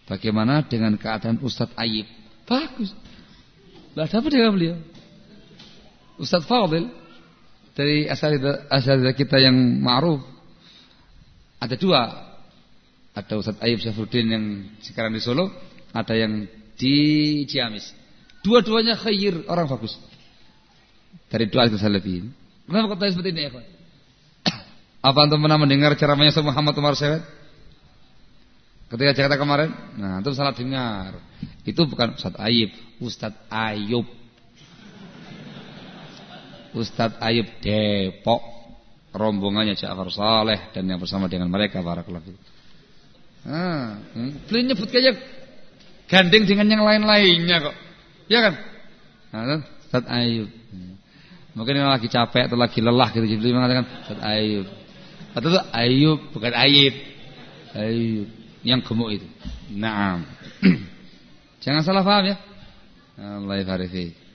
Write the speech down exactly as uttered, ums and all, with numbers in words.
Bagaimana dengan keadaan Ustadz Ayib? Bagus. Lah apa dengan beliau? Ustadz Fadil dari asatidzah kita yang ma'ruf. Ada dua. Ada Ustadz Ayib Syafruddin yang sekarang di Solo, ada yang di Ciamis. Dua-duanya khair, orang bagus. Dari doa itu salafiyin. Kenapa kata seperti ini ya, kawan? Apa antum pernah mendengar ceramahnya Ustaz Muhammad Umar Sewet? Ketika Jakarta kemarin, nah antum salah dengar. Itu bukan Ustadz Ayib, Ustadz Ayub. Ustadz Ayub Depok, rombongannya Ja'far Saleh dan yang bersama dengan mereka barakallahu fiik. Nah, hmm. beliau nyebut kayak gandeng dengan yang lain-lainnya kok. Ya kan? Nah, Ustadz Ayub. Mungkin kalau lagi capek atau lagi lelah gitu jadi mengatakan Ustadz Ayub. Atau itu Ayub bukan Ayib. Ayub yang gemuk itu. Naam. Jangan salah paham ya. Allah yafarifi.